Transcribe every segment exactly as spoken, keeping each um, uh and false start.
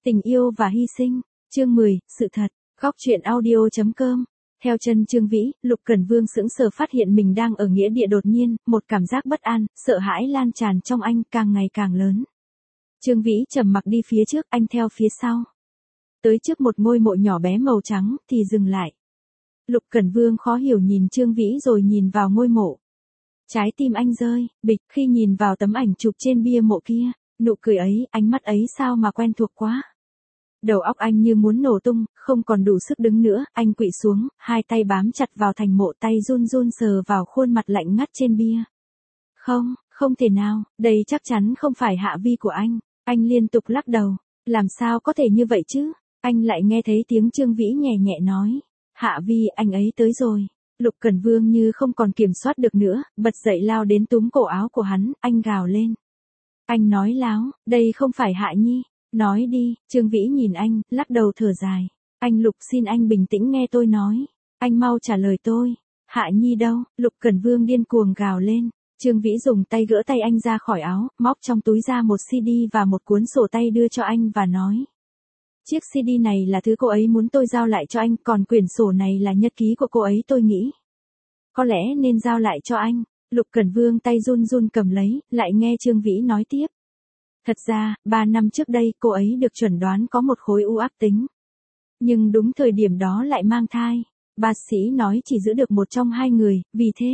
Tình yêu và hy sinh. Chương mười, sự thật. Góc truyện audio chấm com. Theo chân Trương Vĩ, Lục Cẩn Vương sững sờ phát hiện mình đang ở nghĩa địa đột nhiên, một cảm giác bất an, sợ hãi lan tràn trong anh càng ngày càng lớn. Trương Vĩ trầm mặc đi phía trước, anh theo phía sau. Tới trước một ngôi mộ nhỏ bé màu trắng, thì dừng lại. Lục Cẩn Vương khó hiểu nhìn Trương Vĩ rồi nhìn vào ngôi mộ. Trái tim anh rơi, bịch, khi nhìn vào tấm ảnh chụp trên bia mộ kia, nụ cười ấy, ánh mắt ấy sao mà quen thuộc quá. Đầu óc anh như muốn nổ tung, không còn đủ sức đứng nữa, anh quỵ xuống, hai tay bám chặt vào thành mộ, tay run run sờ vào khuôn mặt lạnh ngắt trên bia. Không, không thể nào, đây chắc chắn không phải Hạ Vi của anh. Anh liên tục lắc đầu, làm sao có thể như vậy chứ? Anh lại nghe thấy tiếng Trương Vĩ nhẹ nhẹ nói, Hạ Vi, anh ấy tới rồi. Lục Cẩn Vương như không còn kiểm soát được nữa, bật dậy lao đến túm cổ áo của hắn, anh gào lên. Anh nói láo, đây không phải Hạ Nhi. Nói đi, Trương Vĩ nhìn anh, lắc đầu thở dài. Anh Lục, xin anh bình tĩnh nghe tôi nói. Anh mau trả lời tôi. Hạ Nhi đâu? Lục Cẩn Vương điên cuồng gào lên. Trương Vĩ dùng tay gỡ tay anh ra khỏi áo, móc trong túi ra một xê đê và một cuốn sổ tay đưa cho anh và nói. Chiếc xê đê này là thứ cô ấy muốn tôi giao lại cho anh, còn quyển sổ này là nhật ký của cô ấy, tôi nghĩ có lẽ nên giao lại cho anh. Lục Cẩn Vương tay run run cầm lấy, lại nghe Trương Vĩ nói tiếp. Thật ra, ba năm trước đây cô ấy được chẩn đoán có một khối u ác tính. Nhưng đúng thời điểm đó lại mang thai. Bác sĩ nói chỉ giữ được một trong hai người, vì thế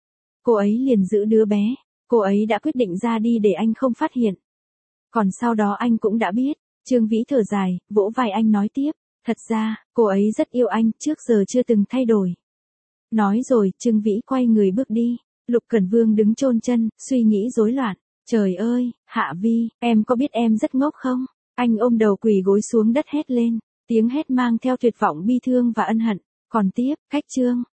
cô ấy liền giữ đứa bé. Cô ấy đã quyết định ra đi để anh không phát hiện. Còn sau đó anh cũng đã biết. Trương Vĩ thở dài, vỗ vai anh nói tiếp. Thật ra, cô ấy rất yêu anh, trước giờ chưa từng thay đổi. Nói rồi, Trương Vĩ quay người bước đi. Lục Cẩn Vương đứng chôn chân, suy nghĩ rối loạn. Trời ơi, Hạ Vi, em có biết em rất ngốc không? Anh ôm đầu quỳ gối xuống đất hét lên. Tiếng hét mang theo tuyệt vọng bi thương và ân hận. Còn tiếp, cách chương.